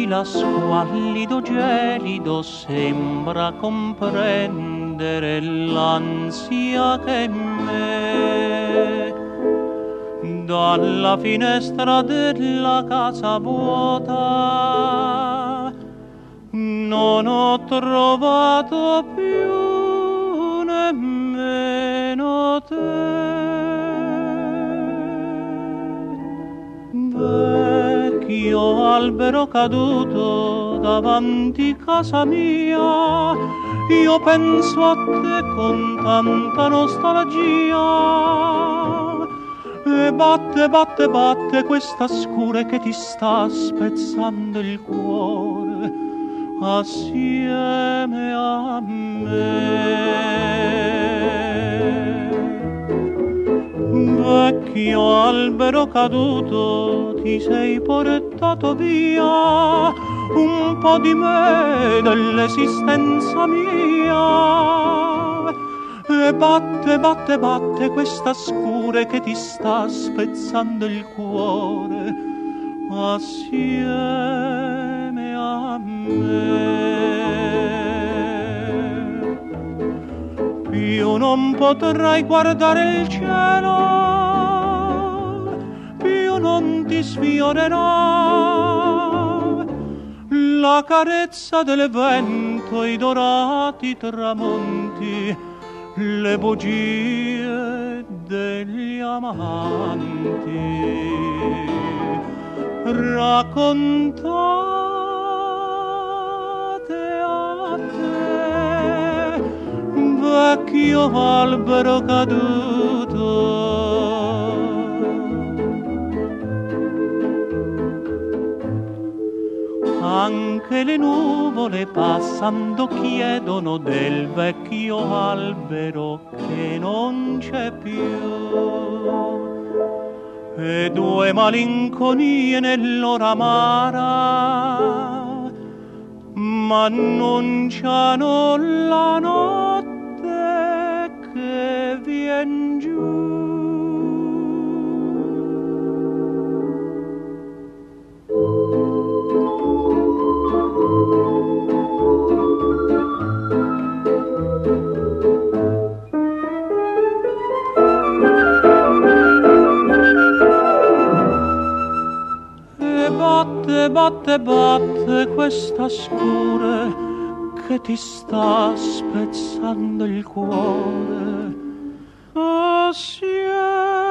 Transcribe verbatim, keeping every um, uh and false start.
fila squallido gelido sembra comprendere l'ansia che me dalla finestra della casa vuota non ho trovato più nemmeno te. Vecchio albero caduto davanti casa mia, io penso a te con tanta nostalgia. E batte, batte, batte questa scure che ti sta spezzando il cuore assieme a me. Vecchio albero caduto, ti sei portato via un po' di me, dell'esistenza mia. E batte, batte, batte questa scure che ti sta spezzando il cuore assieme a me. Più non potrai guardare il cielo, più non ti sfiorerà la carezza del vento, i dorati tramonti, le bugie degli amanti raccontate a te, vecchio albero caduto. Anche le nuvole passando chiedono del vecchio albero che non c'è più, e due malinconie nell'ora amara m'annunciano la notte che vien giù. Batte, batte, batte questa scure che ti sta spezzando il cuore assieme